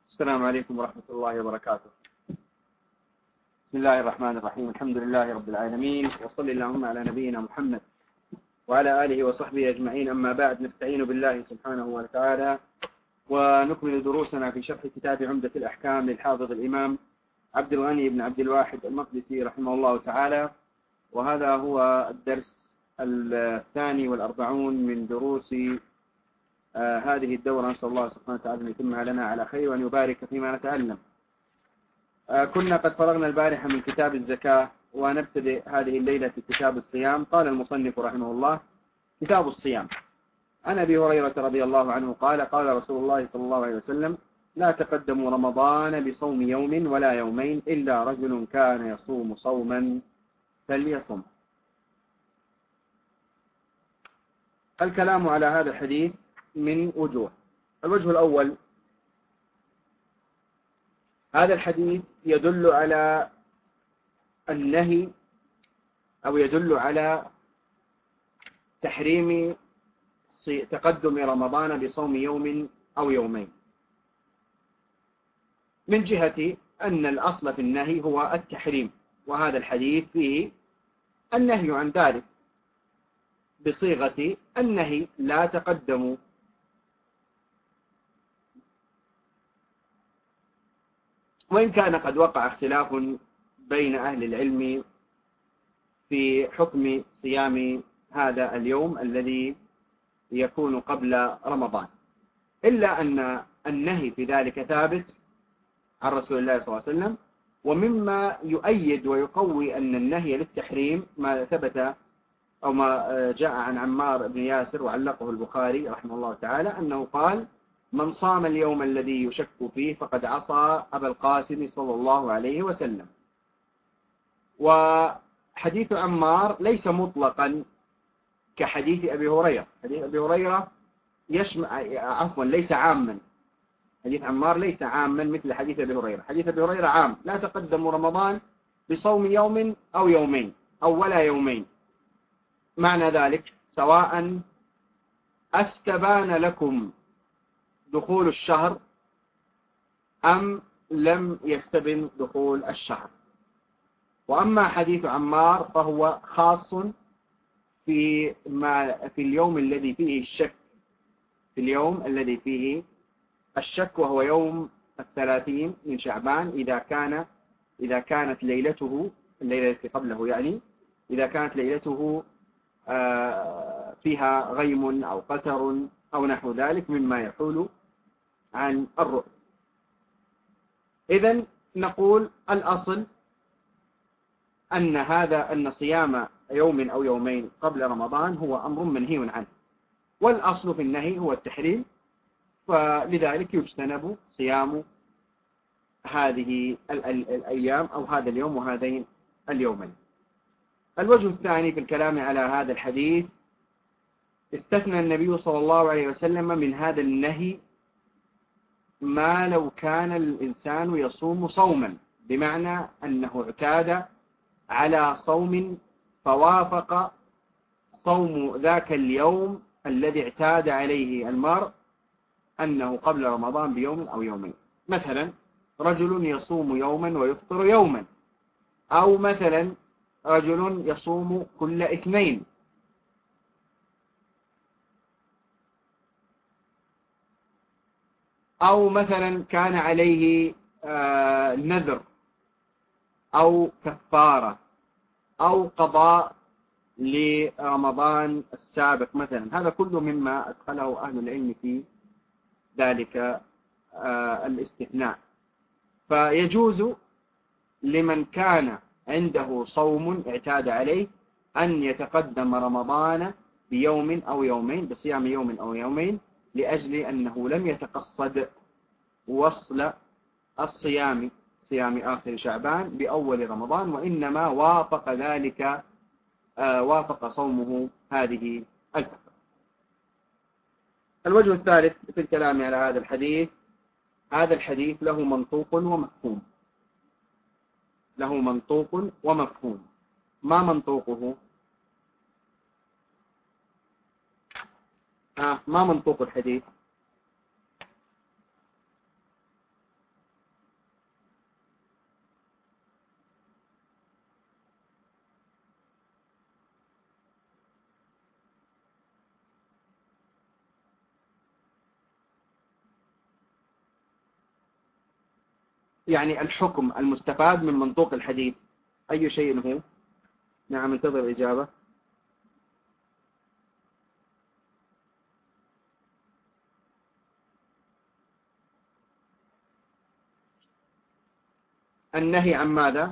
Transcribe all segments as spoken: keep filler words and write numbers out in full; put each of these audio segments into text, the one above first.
السلام عليكم ورحمة الله وبركاته. بسم الله الرحمن الرحيم. الحمد لله رب العالمين، وصل اللهم على نبينا محمد وعلى آله وصحبه أجمعين. أما بعد، نستعين بالله سبحانه وتعالى ونكمل دروسنا في شرح كتاب عمدة الأحكام للحافظ الإمام عبد الغني بن عبد الواحد المقدسي رحمه الله تعالى، وهذا هو الدرس الثاني والأربعون من دروس آه هذه الدورة. نسأل الله سبحانه وتعالى أن يتمها لنا على خير وأن يبارك فيما نتعلم. آه كنا قد فرغنا البارحة من كتاب الزكاة، ونبتدئ هذه الليلة في كتاب الصيام. قال المصنف رحمه الله: كتاب الصيام. عن أبي هريرة رضي الله عنه قال: قال رسول الله صلى الله عليه وسلم: لا تقدموا رمضان بصوم يوم ولا يومين إلا رجل كان يصوم صوما فليصم. الكلام على هذا الحديث من وجوه. الوجه الأول: هذا الحديث يدل على النهي أو يدل على تحريم تقدم رمضان بصوم يوم أو يومين، من جهة أن الأصل في النهي هو التحريم، وهذا الحديث فيه النهي عن ذلك بصيغة النهي: لا تقدموا. وإن كان قد وقع اختلاف بين أهل العلم في حكم صيام هذا اليوم الذي يكون قبل رمضان، إلا أن النهي في ذلك ثابت عن رسول الله صلى الله عليه وسلم. ومما يؤيد ويقوي أن النهي للتحريم ما ثبت أو ما جاء عن عمار بن ياسر وعلقه البخاري رحمه الله تعالى، أنه قال: من صام اليوم الذي يشك فيه فقد عصى أبا القاسم صلى الله عليه وسلم. وحديث عمار ليس مطلقا كحديث أبي هريرة. حديث أبي هريرة يشمل عفوا ليس عاما. حديث عمار ليس عاما مثل حديث أبي هريرة. حديث أبي هريرة عام: لا تقدموا رمضان بصوم يوم أو يومين أو ولا يومين. معنى ذلك سواء استبان لكم دخول الشهر أم لم يستبن دخول الشهر. وأما حديث عمار فهو خاص في ما في اليوم الذي فيه الشك، في اليوم الذي فيه الشك وهو يوم الثلاثين من شعبان، إذا كان إذا كانت ليلته الليلة التي قبله، يعني إذا كانت ليلته فيها غيم أو قتر أو نحو ذلك مما يحول عن الرؤية. إذن نقول الأصل أن هذا أن صيام يوم أو يومين قبل رمضان هو أمر منهي عنه، والأصل في النهي هو التحريم، فلذلك يجتنب صيام هذه الأيام أو هذا اليوم وهذين اليومين. الوجه الثاني في الكلام على هذا الحديث: استثنى النبي صلى الله عليه وسلم من هذا النهي ما لو كان الإنسان يصوم صوما، بمعنى أنه اعتاد على صوم فوافق صوم ذاك اليوم الذي اعتاد عليه المرء أنه قبل رمضان بيوم أو يومين. مثلا رجل يصوم يوما ويفطر يوما، أو مثلا رجل يصوم كل اثنين، أو مثلا كان عليه آه نذر أو كفارة أو قضاء لرمضان السابق مثلا. هذا كله مما أدخله أهل العلم في ذلك آه الاستثناء. فيجوز لمن كان عنده صوم اعتاد عليه أن يتقدم رمضان بيوم أو يومين، بصيام يوم أو يومين، لأجل أنه لم يتقصد وصل الصيام صيام آخر شعبان بأول رمضان، وإنما وافق ذلك آه وافق صومه هذه الفترة. الوجه الثالث في الكلام على هذا الحديث: هذا الحديث له منطوق ومفهوم. له منطوق ومفهوم. ما منطوقه؟ آه ما منطوق الحديث؟ يعني الحكم المستفاد من منطوق الحديث أي شيء هو؟ نعم، انتظر الإجابة. النهي عن ماذا؟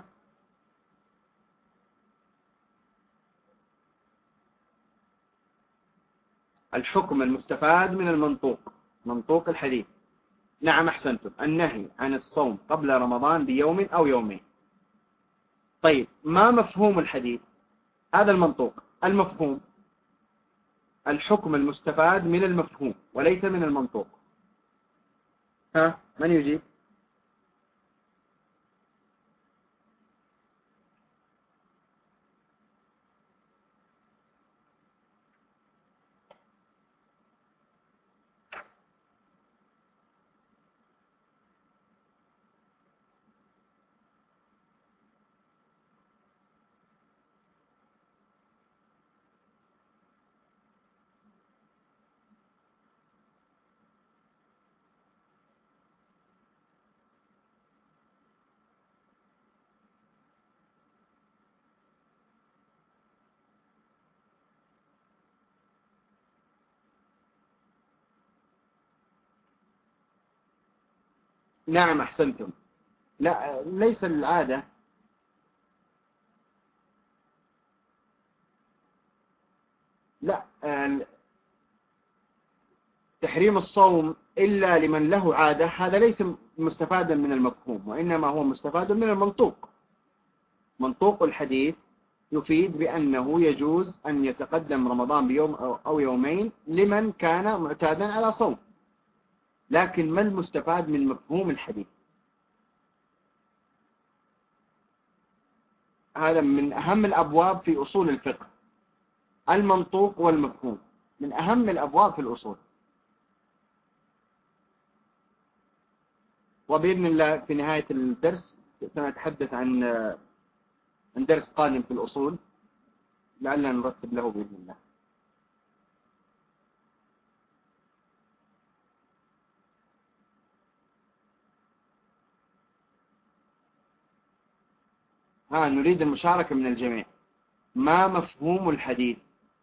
الحكم المستفاد من المنطوق، منطوق الحديث. نعم أحسنتم، النهي عن الصوم قبل رمضان بيوم أو يومين. طيب، ما مفهوم الحديث؟ هذا المنطوق. المفهوم الحكم المستفاد من المفهوم وليس من المنطوق. ها، من يجيب؟ نعم أحسنتم. لا، ليس العادة. لا، تحريم الصوم إلا لمن له عادة هذا ليس مستفادا من المفهوم، وإنما هو مستفاد من المنطوق. منطوق الحديث يفيد بأنه يجوز أن يتقدم رمضان بيوم أو يومين لمن كان معتادا على صوم. لكن ما المستفاد من مفهوم الحديث؟ هذا من أهم الأبواب في أصول الفقه. المنطوق والمفهوم من أهم الأبواب في الأصول. وبإذن الله في نهاية الدرس سنتحدث عن عن درس قادم في الأصول لعلنا نرتب له بإذن الله. ها، نريد المشاركة من الجميع. ما مفهوم الحديث؟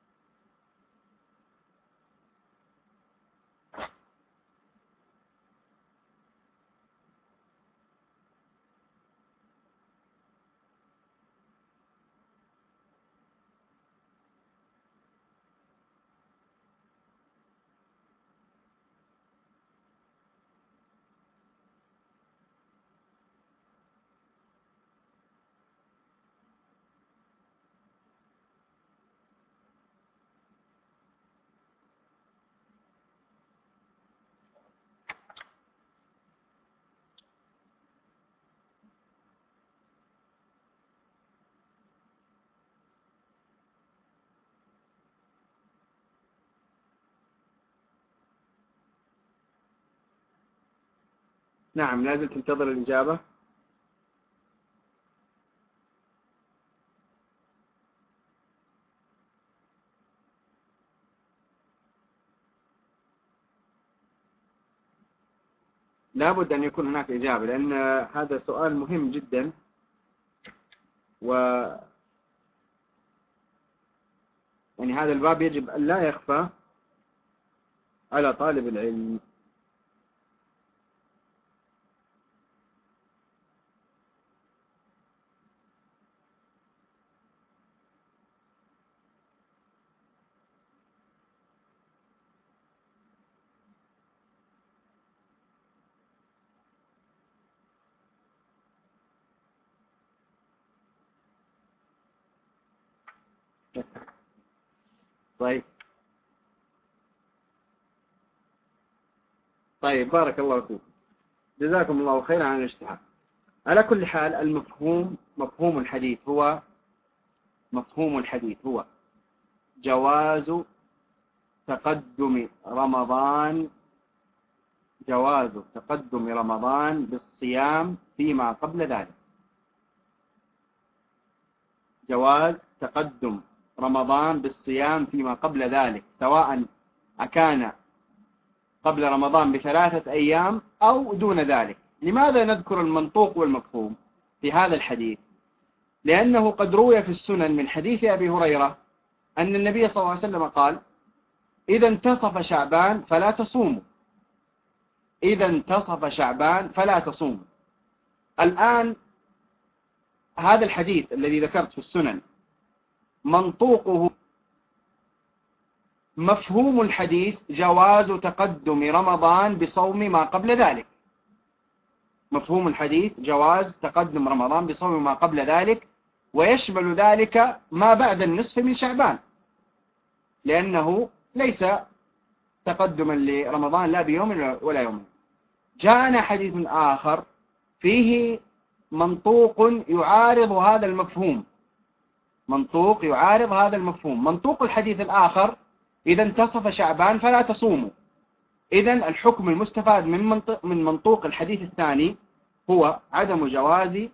نعم، لازم تنتظر الإجابة. لابد أن يكون هناك إجابة، لأن هذا سؤال مهم جدا، و يعني هذا الباب يجب أن لا يخفى على طالب العلم. طيب طيب بارك الله فيك، جزاكم الله خيرا عن الاشتراك. على كل حال، المفهوم مفهوم الحديث هو مفهوم الحديث هو جواز تقدم رمضان جواز تقدم رمضان بالصيام فيما قبل ذلك. جواز تقدم رمضان بالصيام فيما قبل ذلك، سواء أكان قبل رمضان بثلاثة أيام أو دون ذلك. لماذا نذكر المنطوق والمفهوم في هذا الحديث؟ لأنه قد روي في السنن من حديث أبي هريرة أن النبي صلى الله عليه وسلم قال: إذا انتصف شعبان فلا تصوموا، إذا انتصف شعبان فلا تصوموا. الآن هذا الحديث الذي ذكرت في السنن منطوقه، مفهوم الحديث جواز تقدم رمضان بصوم ما قبل ذلك. مفهوم الحديث جواز تقدم رمضان بصوم ما قبل ذلك، ويشمل ذلك ما بعد النصف من شعبان، لأنه ليس تقدما لرمضان لا بيوم ولا يوم. جاءنا حديث آخر فيه منطوق يعارض هذا المفهوم، منطوق يعارض هذا المفهوم. منطوق الحديث الآخر: إذا انتصف شعبان فلا تصوموا. إذن الحكم المستفاد من منطق من منطوق الحديث الثاني هو عدم جواز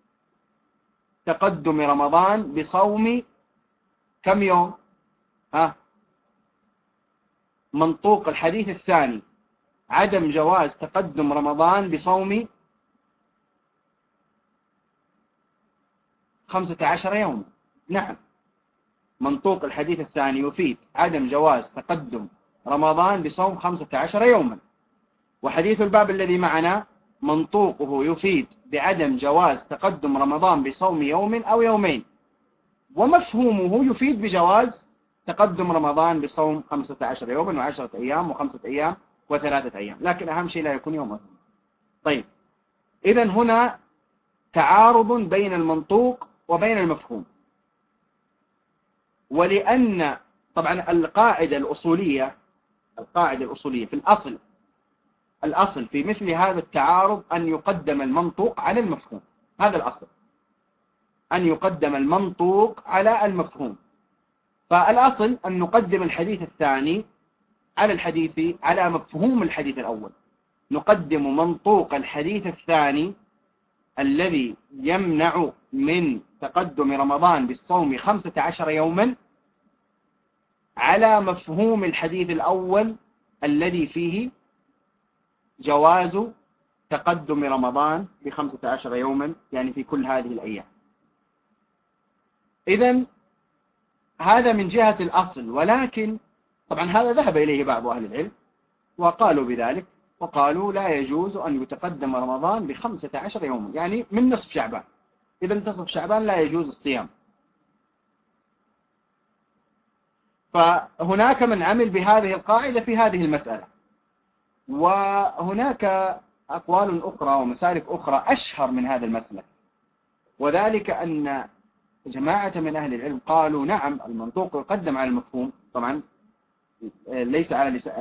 تقدم رمضان بصوم كم يوم؟ ها؟ منطوق الحديث الثاني عدم جواز تقدم رمضان بصوم خمسة عشر يوم. نعم، منطوق الحديث الثاني يفيد عدم جواز تقدم رمضان بصوم خمسة عشر يوما. وحديث الباب الذي معنا منطوقه يفيد بعدم جواز تقدم رمضان بصوم يوم أو يومين، ومفهومه يفيد بجواز تقدم رمضان بصوم خمسة عشر يوما وعشرة أيام وخمسة أيام وثلاثة أيام، لكن أهم شيء لا يكون يوم. طيب، إذن هنا تعارض بين المنطوق وبين المفهوم. ولأن طبعا القاعدة الأصولية القاعدة الأصولية في الأصل الأصل في مثل هذا التعارض أن يقدم المنطوق على المفهوم. هذا الأصل، أن يقدم المنطوق على المفهوم. فالأصل أن نقدم الحديث الثاني على الحديث على مفهوم الحديث الأول. نقدم منطوق الحديث الثاني الذي يمنع من تقدم رمضان بالصوم خمسة عشر يوما على مفهوم الحديث الأول الذي فيه جواز تقدم رمضان بخمسة عشر يوما، يعني في كل هذه الأيام. إذن هذا من جهة الأصل، ولكن طبعا هذا ذهب إليه بعض أهل العلم وقالوا بذلك، وقالوا لا يجوز أن يتقدم رمضان بخمسة عشر يوما، يعني من نصف شعبان. إذا انتصف شعبان لا يجوز الصيام. فهناك من عمل بهذه القاعدة في هذه المسألة، وهناك أقوال أخرى ومسالك أخرى أشهر من هذا المسلك، وذلك أن جماعة من أهل العلم قالوا نعم، المنطوق يقدم على المفهوم. طبعا ليس على لس...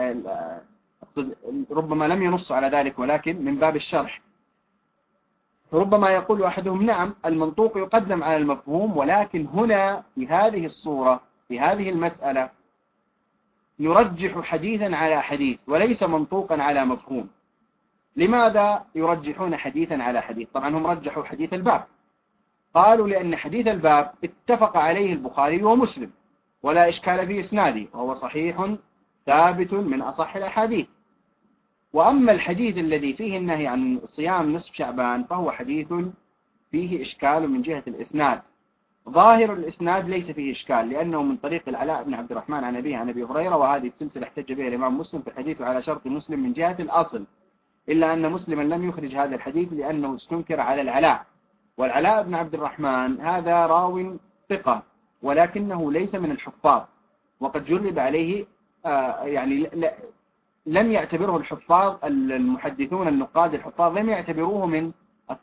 ربما لم ينص على ذلك، ولكن من باب الشرح ربما يقول أحدهم نعم، المنطوق يقدم على المفهوم، ولكن هنا في هذه الصورة في هذه المسألة يرجح حديثا على حديث وليس منطوقا على مفهوم. لماذا يرجحون حديثا على حديث؟ طبعا هم رجحوا حديث الباب، قالوا لأن حديث الباب اتفق عليه البخاري ومسلم ولا إشكال في إسناده، وهو صحيح ثابت من أصح الأحاديث. وأما الحديث الذي فيه النهي عن صيام نصف شعبان فهو حديث فيه إشكال من جهة الإسناد. ظاهر الإسناد ليس فيه إشكال، لأنه من طريق العلاء بن عبد الرحمن عن أبيه عن أبي هريرة، وهذه السلسلة احتج بها الإمام مسلم في الحديث على شرط مسلم من جهة الأصل، إلا أن مسلما لم يخرج هذا الحديث لأنه استنكر على العلاء. والعلاء بن عبد الرحمن هذا راو ثقة، ولكنه ليس من الحفاظ، وقد جرب عليه آه يعني لم يعتبره الحفاظ المحدثون النقاد الحفاظ لم يعتبروه من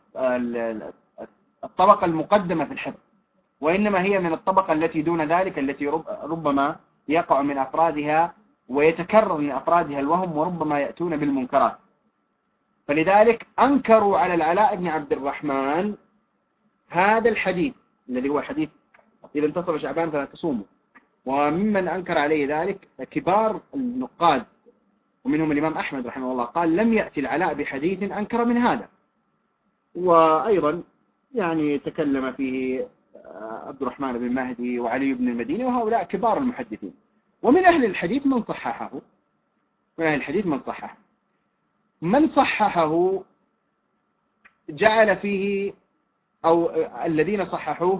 الطبقة المقدمة في الحفظ، وإنما هي من الطبقة التي دون ذلك، التي ربما يقع من أفرادها ويتكرر من أفرادها الوهم، وربما يأتون بالمنكرات. فلذلك أنكروا على العلاء بن عبد الرحمن هذا الحديث الذي هو حديث إذا انتصف شعبان فلا تصوموا. وممن أنكر عليه ذلك كبار النقاد، ومنهم الإمام أحمد رحمه الله، قال لم يأتي العلاء بحديث أنكر من هذا. وأيضا يعني تكلم فيه عبد الرحمن بن مهدي وعلي بن المديني، وهؤلاء كبار المحدثين. ومن أهل الحديث من صححه من أهل الحديث من صححه من صححه جعل فيه أو الذين صححوه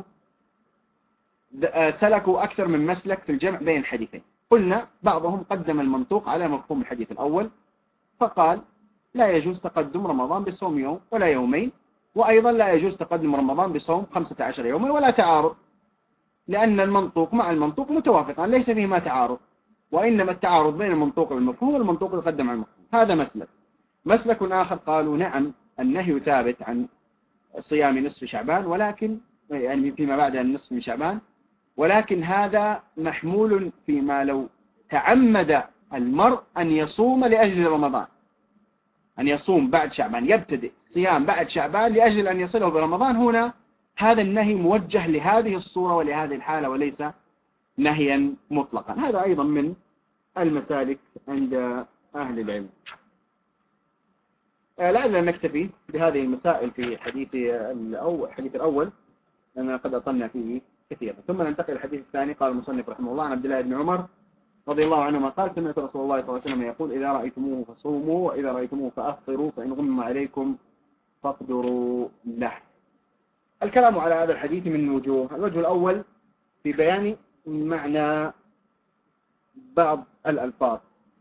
سلكوا أكثر من مسلك في الجمع بين الحديثين. قلنا بعضهم قدم المنطوق على مفهوم الحديث الأول، فقال لا يجوز تقدم رمضان بصوم يوم ولا يومين، وأيضا لا يجوز تقدم رمضان بصوم خمسة عشر يوما ولا تعارض، لأن المنطوق مع المنطوق متوافقان ليس فيهما تعارض، وإنما التعارض بين المنطوق والمفهوم والمنطوق يقدم على المفهوم. هذا مسلك. مسلك آخر قالوا نعم النهي ثابت عن صيام نصف شعبان، ولكن يعني فيما بعد النصف من شعبان، ولكن هذا محمول فيما لو تعمد المرء أن يصوم لأجل رمضان، أن يصوم بعد شعبان، يبتدئ صيام بعد شعبان لأجل أن يصله برمضان. هنا هذا النهي موجه لهذه الصورة ولهذه الحالة وليس نهيا مطلقا. هذا أيضا من المسالك عند أهل العلم. لعلنا نكتفي بهذه المسائل في حديث الأول, الحديث الأول لأننا قد أطلنا فيه كثيرا. ثم ننتقل للحديث الثاني. قال المصنف رحمه الله عن عبد الله بن عمر رضي الله عنهما قال سمعت رسول الله صلى الله عليه وسلم يقول إذا رأيتموه فصوموا وإذا رأيتموه فأفطروا فإن غم عليكم فاقدروا له. الكلام على هذا الحديث من وجوه. الوجه الأول في بيان معنى بعض الألفاظ.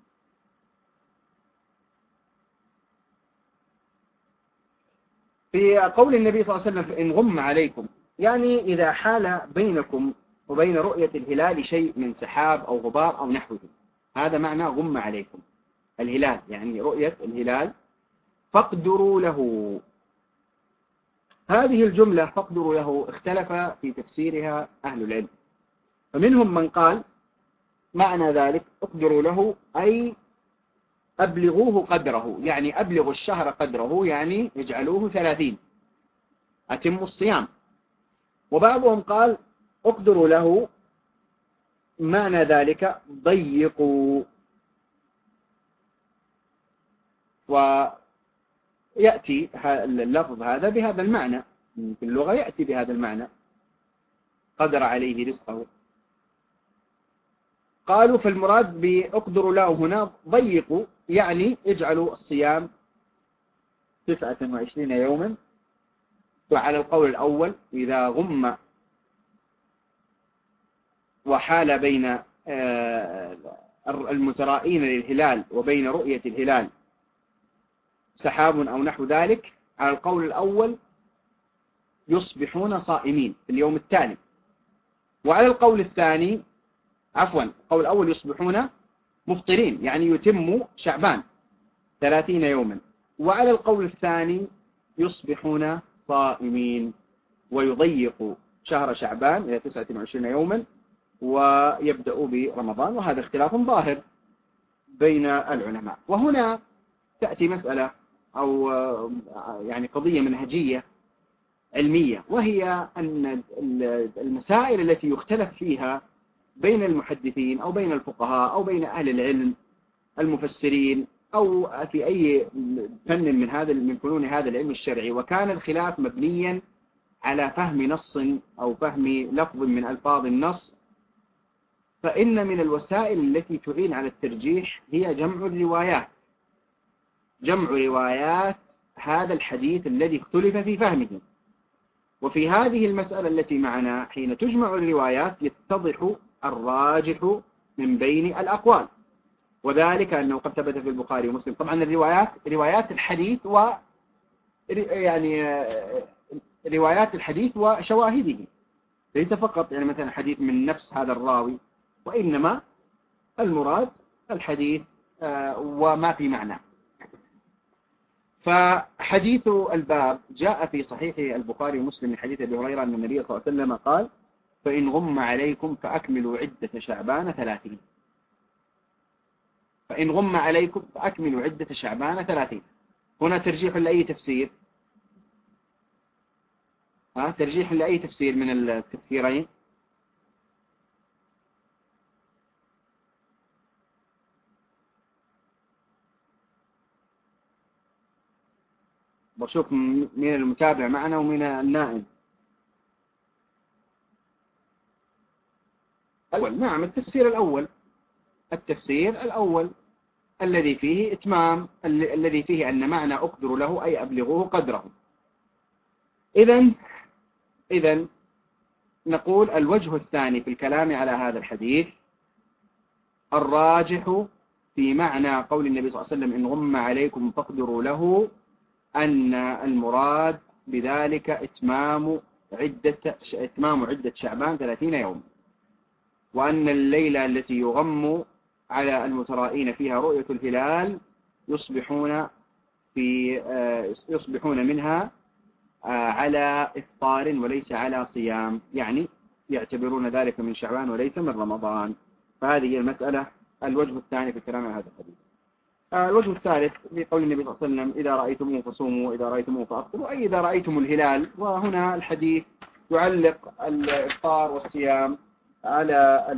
في قول النبي صلى الله عليه وسلم إن غم عليكم، يعني إذا حال بينكم وبين رؤية الهلال شيء من سحاب أو غبار أو نحوه، هذا معنى غم عليكم الهلال، يعني رؤية الهلال. فاقدروا له. هذه الجملة فاقدروا له اختلف في تفسيرها أهل العلم، فمنهم من قال معنى ذلك اقدروا له أي أبلغوه قدره، يعني أبلغوا الشهر قدره، يعني اجعلوه ثلاثين أتموا الصيام. وبعضهم قال اقدروا له معنى ذلك ضيقوا، ويأتي اللفظ هذا بهذا المعنى في اللغة، يأتي بهذا المعنى قدر عليه رزقه. قالوا فالمراد بأقدروا له هنا ضيقوا، يعني اجعلوا الصيام تسعة وعشرين يوما. وعلى القول الأول إذا غم وحال بين المترائين للهلال وبين رؤية الهلال سحاب أو نحو ذلك، على القول الأول يصبحون صائمين في اليوم التالي. وعلى القول الثاني عفوا القول الأول يصبحون مفطرين، يعني يتموا شعبان ثلاثين يوما. وعلى القول الثاني يصبحون صائمين ويضيقوا شهر شعبان إلى تسعة وعشرين يوما ويبدأوا برمضان. وهذا اختلاف ظاهر بين العلماء. وهنا تأتي مسألة أو يعني قضية منهجية علمية، وهي أن المسائل التي يختلف فيها بين المحدثين أو بين الفقهاء أو بين أهل العلم المفسرين أو في أي فن من هذا من فنون هذا العلم الشرعي، وكان الخلاف مبنيا على فهم نص أو فهم لفظ من ألفاظ النص، فإن من الوسائل التي تعين على الترجيح هي جمع الروايات، جمع روايات هذا الحديث الذي اختلف في فهمه. وفي هذه المسألة التي معنا حين تجمع الروايات يتضح الراجح من بين الأقوال، وذلك أنه قد ثبت في البخاري ومسلم. طبعا الروايات روايات الحديث و يعني روايات الحديث وشواهده، ليس فقط يعني مثلا حديث من نفس هذا الراوي، وإنما المراد الحديث وما في معنى. فحديث الباب جاء في صحيح البخاري ومسلم من حديث أبي هريرة أن النبي صلى الله عليه وسلم قال فإن غم عليكم فأكملوا عدة شعبان ثلاثين. فإن غم عليكم فأكملوا عدة شعبان ثلاثين. هنا ترجيح لأي تفسير؟ ها ترجيح لأي تفسير من التفسيرين؟ بشوف من المتابع معنا ومن النائم. الأول نعم التفسير الأول، التفسير الأول الذي فيه إتمام، الذي فيه أن معنى أقدر له أي أبلغوه قدره. إذن إذن نقول الوجه الثاني في الكلام على هذا الحديث الراجح في معنى قول النبي صلى الله عليه وسلم إن غم عليكم فاقدروا له أن المراد بذلك إتمام عدة إتمام عدة شعبان ثلاثين يوم، وأن الليلة التي يغم على المترائين فيها رؤية الهلال يصبحون في يصبحون منها على إفطار وليس على صيام، يعني يعتبرون ذلك من شعبان وليس من رمضان. فهذه هي المسألة الوجه الثاني في الكلام على هذا الحديث. الوجه الثالث في قول النبي صلى الله عليه وسلم إذا رأيتموه فصوموا إذا رأيتموه فأفطروا، أي إذا رأيتم الهلال. وهنا الحديث يعلق الإفطار والصيام على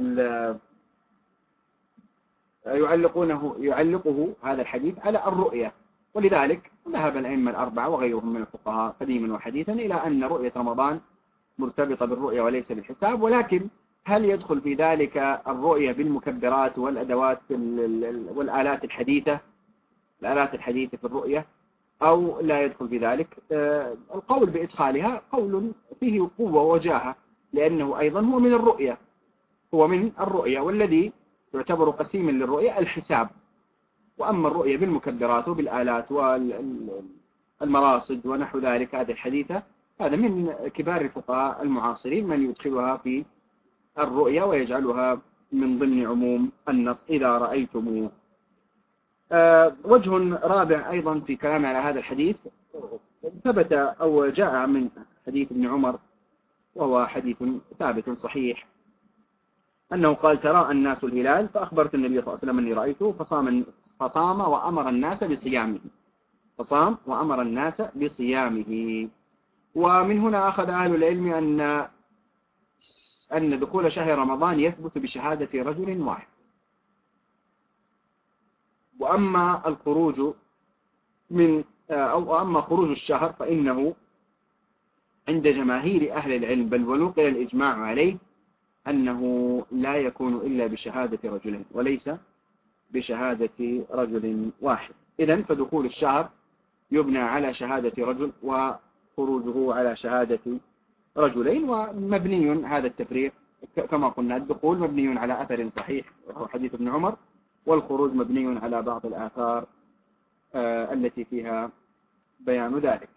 يعلقونه يعلقه هذا الحديث على الرؤية، ولذلك ذهب الأئمة الأربعة وغيرهم من الفقهاء قديما وحديثا إلى أن رؤية رمضان مرتبطة بالرؤية وليس بالحساب. ولكن هل يدخل في ذلك الرؤية بالمكبرات والأدوات والآلات الحديثة الآلات الحديثة في الرؤية أو لا يدخل في ذلك؟ القول بإدخالها قول فيه قوة وجاهة، لأنه أيضا هو من الرؤية هو من الرؤية والذي يعتبر قسيما للرؤية الحساب. وأما الرؤية بالمكبرات وبالآلات والمراصد ونحو ذلك هذه الحديثة، هذا من كبار الفقهاء المعاصرين من يدخلها في الرؤية ويجعلها من ضمن عموم النص إذا رأيتموه. أه وجه رابع أيضا في كلام على هذا الحديث ثبت أو جاء من حديث ابن عمر، وهو حديث ثابت صحيح، أنه قال تراءى الناس الهلال فأخبرت النبي صلى الله عليه وسلم أني رأيته فصام, فصام وأمر الناس بصيامه فصام وأمر الناس بصيامه. ومن هنا أخذ أهل العلم أن أن دخول شهر رمضان يثبت بشهادة رجل واحد. وأما الخروج من أو أما خروج الشهر فإنه عند جماهير أهل العلم بل ونقل الإجماع عليه أنه لا يكون إلا بشهادة رجلين وليس بشهادة رجل واحد. إذن فدخول الشهر يبنى على شهادة رجل وخروجه على شهادة رجلين، ومبني هذا التفريق كما قلنا الدخول مبني على أثر صحيح وهو حديث ابن عمر، والخروج مبني على بعض الآثار آه التي فيها بيان ذلك.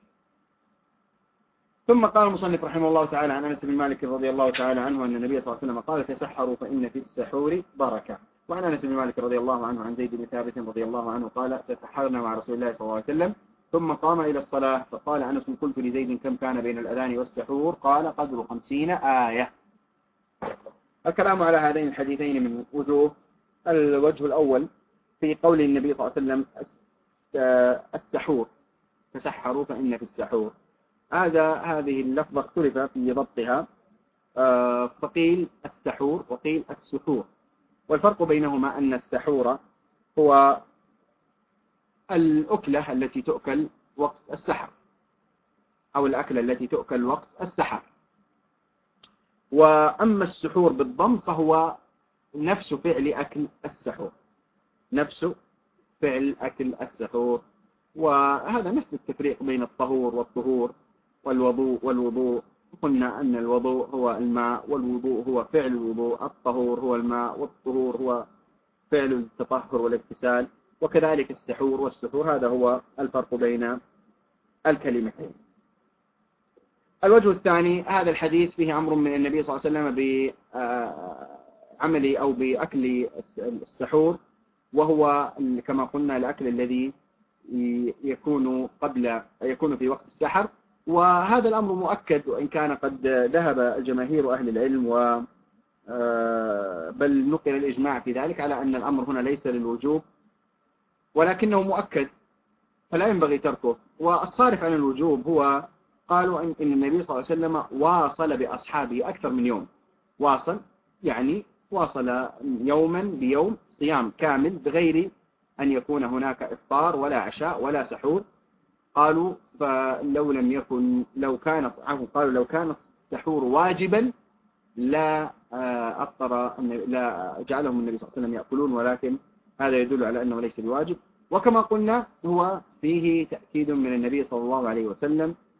ثم قال المصنف رحمه الله تعالى عن أنس بن مالك رضي الله تعالى عنه أن النبي صلى الله عليه وسلم قال تسحروا فإن في السحور بركة. وعن أنس بن مالك رضي الله عنه عن زيد بن ثابت رضي الله عنه قال تسحرنا مع رسول الله صلى الله عليه وسلم ثم قام إلى الصلاة فقال أنس قلت لزيد كم كان بين الأذان والسحور؟ قال قدر خمسين آية. الكلام على هذين الحديثين من وجوه. الوجه الأول في قول النبي صلى الله عليه وسلم السحور تسحروا فإن في السحور، هذا هذه اللفظة اختلف في ضبطها، فقيل السحور وقيل السحور، والفرق بينهما أن السحور هو الأكلة التي تؤكل وقت السحر أو الأكلة التي تؤكل وقت السحر، وأما السحور بالضم فهو نفس فعل أكل السحور نفس فعل أكل السحور. وهذا مثل التفريق بين الطهور والطهور والوضوء والوضوء. قلنا أن الوضوء هو الماء والوضوء هو فعل الوضوء، الطهور هو الماء والطهور هو فعل التطهر والاغتسال، وكذلك السحور والسحور. هذا هو الفرق بين الكلمتين. الوجه الثاني هذا الحديث فيه أمر من النبي صلى الله عليه وسلم بعمل أو بأكل السحور، وهو كما قلنا الأكل الذي يكون قبل يكون في وقت السحر. وهذا الأمر مؤكد، وإن كان قد ذهب جماهير أهل العلم و بل نقل الإجماع في ذلك على أن الأمر هنا ليس للوجوب ولكنه مؤكد فلا ينبغي تركه. والصارف عن الوجوب هو قالوا إن النبي صلى الله عليه وسلم واصل بأصحابه أكثر من يوم، واصل يعني واصل يوما بيوم صيام كامل بغير أن يكون هناك إفطار ولا عشاء ولا سحور. قالوا فلو لم يكن لو كان قالوا لو كان السحور واجبا لا أفطر لا جعلهم النبي صلى الله عليه وسلم يأكلون، ولكن هذا يدل على أنه ليس بواجب. وكما قلنا هو فيه تأكيد من النبي صلى الله عليه وسلم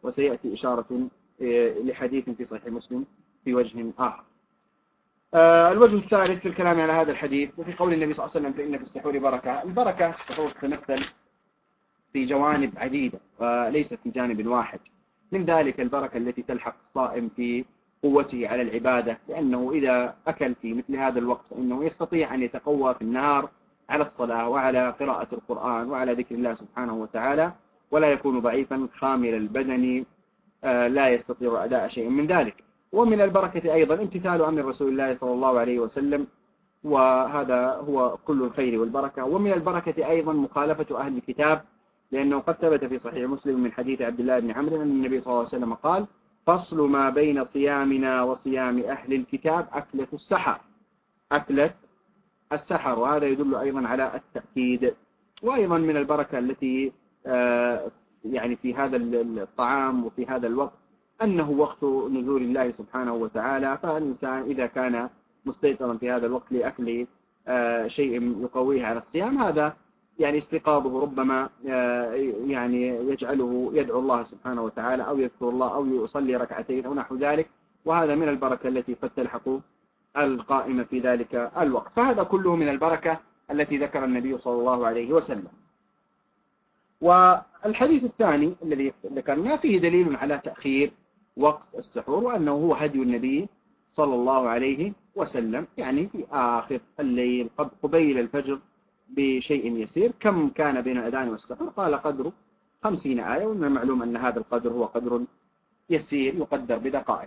وسيأتي إشارة لحديث في صحيح مسلم في وجه آخر. آه الوجه الثالث في الكلام على هذا الحديث وفي قول النبي صلى الله عليه وسلم فإن في السحور بركة. البركة السحور تتمثل في جوانب عديدة وليس في جانب واحد. من ذلك البركة التي تلحق الصائم في قوته على العبادة، لأنه إذا أكل في مثل هذا الوقت فإنه يستطيع أن يتقوى في النهار على الصلاة وعلى قراءة القرآن وعلى ذكر الله سبحانه وتعالى، ولا يكون ضعيفا خامل البدن لا يستطيع أداء شيء من ذلك. ومن البركة أيضا امتثال أمر رسول الله صلى الله عليه وسلم، وهذا هو كل الخير والبركة. ومن البركة أيضا مخالفة أهل الكتاب، لأنه قد ثبت في صحيح مسلم من حديث عبد الله بن عمرو أن النبي صلى الله عليه وسلم قال: فصل ما بين صيامنا وصيام أهل الكتاب أكلة السحر. أكلة السحر، وهذا يدل أيضا على التأكيد. وأيضا من البركة التي يعني في هذا الطعام وفي هذا الوقت أنه وقت نزول الله سبحانه وتعالى، فالإنسان إذا كان مستيقظا في هذا الوقت لأكل شيء يقويه على الصيام، هذا يعني استيقاظه ربما يعني يجعله يدعو الله سبحانه وتعالى أو يذكر الله أو يصلي ركعتين أو نحو ذلك، وهذا من البركة التي قد تلحق القائمة في ذلك الوقت. فهذا كله من البركة التي ذكر النبي صلى الله عليه وسلم. والحديث الثاني الذي ذكرنا فيه دليل على تأخير وقت السحور، وأنه هو هدي النبي صلى الله عليه وسلم، يعني في آخر الليل قبيل الفجر بشيء يسير. كم كان بين الأذان والسحور؟ قال قدر خمسين آية، ومن المعلوم أن هذا القدر هو قدر يسير يقدر بدقائق.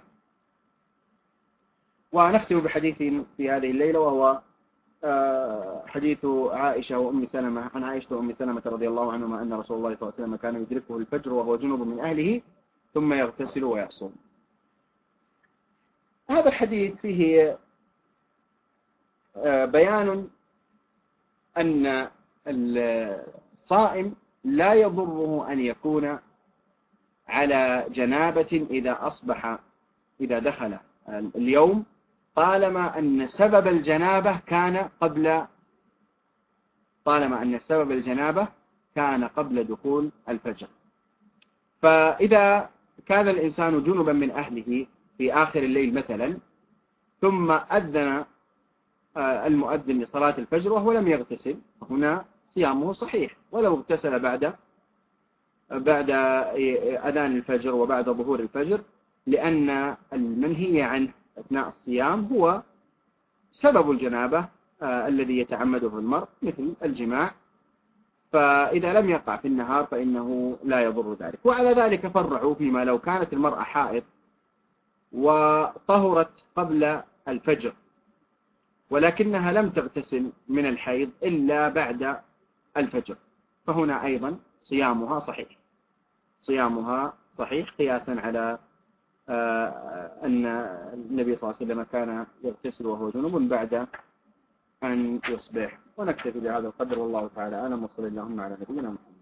ونختم بحديث في هذه الليلة، وهو حديث عائشة وأم سلمة عن عائشة وأم سلمة رضي الله عنهما أن رسول الله صلى الله عليه وسلم كان يدركه الفجر وهو جنوب من أهله ثم يغتسل ويصوم. هذا الحديث فيه بيان أن الصائم لا يضره أن يكون على جنابة إذا أصبح إذا دخل اليوم، طالما أن سبب الجنابة كان قبل طالما أن سبب الجنابة كان قبل دخول الفجر. فإذا كان الإنسان جنبا من أهله في آخر الليل مثلا، ثم أذن المؤذن لصلاة الفجر وهو لم يغتسل، هنا صيامه صحيح ولو اغتسل بعد بعد أذان الفجر وبعد ظهور الفجر، لأن المنهي عنه أثناء الصيام هو سبب الجنابة آه الذي يتعمده المرء مثل الجماع، فإذا لم يقع في النهار فإنه لا يضر ذلك. وعلى ذلك فرعوا فيما لو كانت المرأة حائض وطهرت قبل الفجر ولكنها لم تغتسل من الحيض إلا بعد الفجر، فهنا أيضا صيامها صحيح صيامها صحيح قياسا على أن النبي صلى الله عليه وسلم كان يغتسل وهو جنوب بعد أن يصبح. ونكتفي بهذا القدر، والله تعالى أعلم، وصلى اللهم على نبينا محمد.